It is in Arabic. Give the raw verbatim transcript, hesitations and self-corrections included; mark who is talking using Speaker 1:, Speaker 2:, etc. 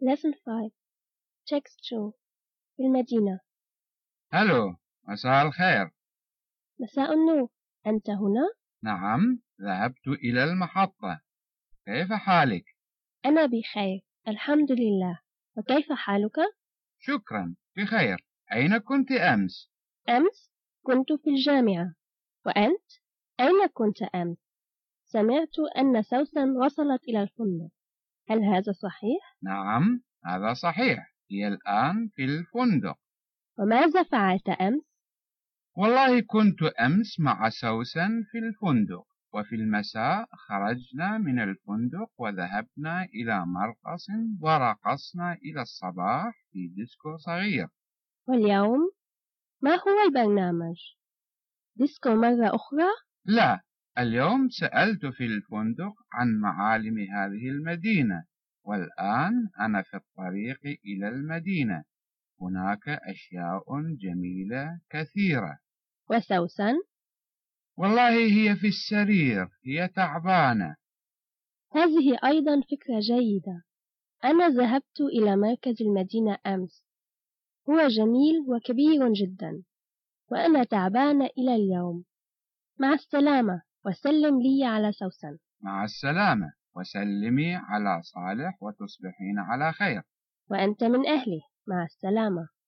Speaker 1: Lesson five. Text two. في المدينة.
Speaker 2: هلو، مساء الخير.
Speaker 1: مساء النور. أنت هنا؟
Speaker 2: نعم، ذهبت إلى المحطة. كيف حالك؟
Speaker 1: أنا بخير، الحمد لله. وكيف حالك؟
Speaker 2: شكرا، بخير. أين كنت أمس؟
Speaker 1: أمس كنت في الجامعة. وأنت؟ أين كنت أمس؟ سمعت أن سوسن وصلت إلى الفندق. هل هذا صحيح؟
Speaker 2: نعم، هذا صحيح. هي الآن في الفندق.
Speaker 1: وماذا فعلت أمس؟
Speaker 2: والله كنت أمس مع سوسن في الفندق، وفي المساء خرجنا من الفندق وذهبنا إلى مرقص ورقصنا إلى الصباح في ديسكو صغير.
Speaker 1: واليوم؟ ما هو البرنامج؟ ديسكو مرة أخرى؟
Speaker 2: لا، اليوم سألت في الفندق عن معالم هذه المدينة، والآن أنا في الطريق إلى المدينة. هناك أشياء جميلة كثيرة.
Speaker 1: وسوسن؟
Speaker 2: والله هي في السرير، هي تعبانة.
Speaker 1: هذه أيضا فكرة جيدة. أنا ذهبت إلى مركز المدينة أمس. هو جميل وكبير جدا، وأنا تعبانة إلى اليوم. مع السلامة، وسلم لي على سوسن.
Speaker 2: مع السلامة، وسلمي على صالح وتصبحين على خير.
Speaker 1: وأنت من أهلي. مع السلامة.